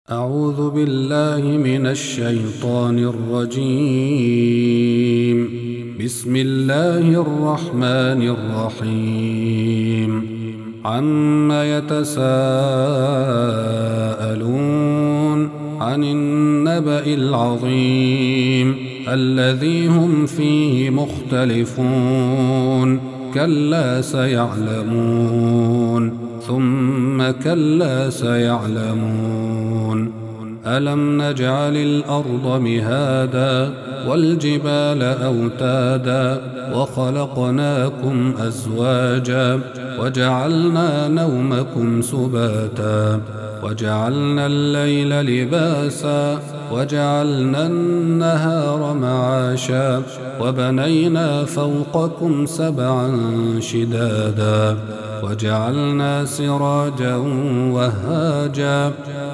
أعوذ بالله من الشيطان الرجيم. بسم الله الرحمن الرحيم. عما يتساءلون عن النبأ العظيم الذي هم فيه مختلفون كلا سيعلمون ثم كلا سيعلمون. ألم نجعل الأرض مهادا والجبال أوتادا وخلقناكم أزواجا وجعلنا نومكم سباتا وجعلنا الليل لباسا وجعلنا النهار معاشا وبنينا فوقكم سبعا شدادا وجعلنا سراجا وهاجا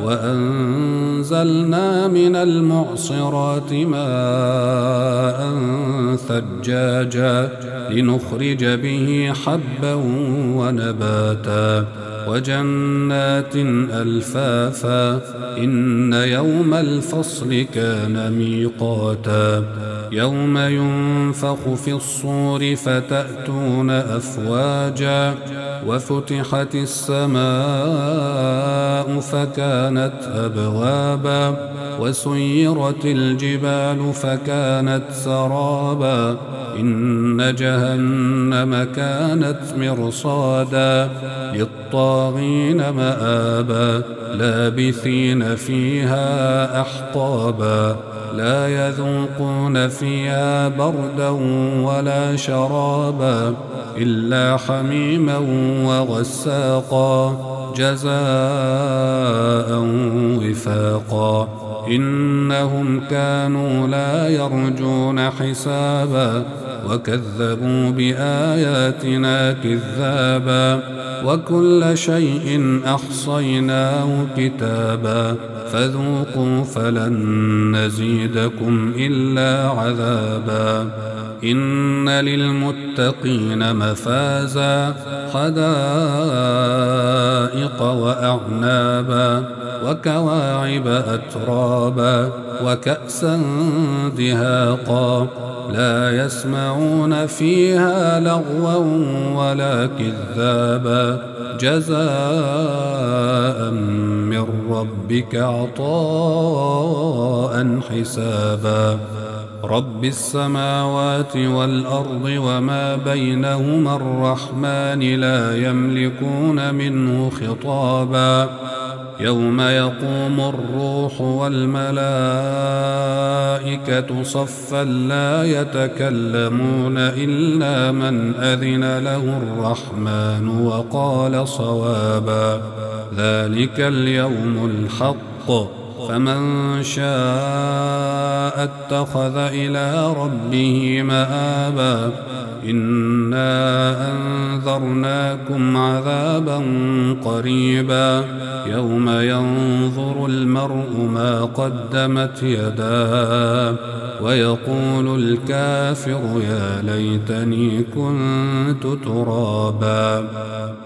وأنزلنا من المعصرات ماء ثجاجا لنخرج به حبا ونباتا وجنات ألفافا إن يوم الفصل كان ميقاتا يوم ينفخ في الصور فتأتون أفواجا وفتحت السماء فكانت أبوابا وسيرت الجبال فكانت سرابا إن جهنم كانت مرصادا للطاغين مآبا لابثين فيها أحقابا لا يذوقون فيها بردا ولا شرابا إلا حميما وغساقا جزاء وفاقا إنهم كانوا لا يرجون حسابا وكذبوا بآياتنا كذابا وكل شيء أحصيناه كتابا فذوقوا فلن نزيدكم إلا عذابا إن للمتقين مفازا حدائق وأعنابا وكواعب أترابا وكأسا دهاقا لا يسمعون فيها لغوا ولا كذابا جزاء من ربك عطاء حسابا رب السماوات والأرض وما بينهما الرحمن لا يملكون منه خطابا يوم يقوم الروح والملائكة صفا لا يتكلمون إلا من أذن له الرحمن وقال صوابا ذلك اليوم الحق فمن شاء اتخذ إلى ربه مآبا إنا أنذرناكم عذابا قريبا يوم ينظر المرء ما قدمت يداه ويقول الكافر يا ليتني كنت ترابا.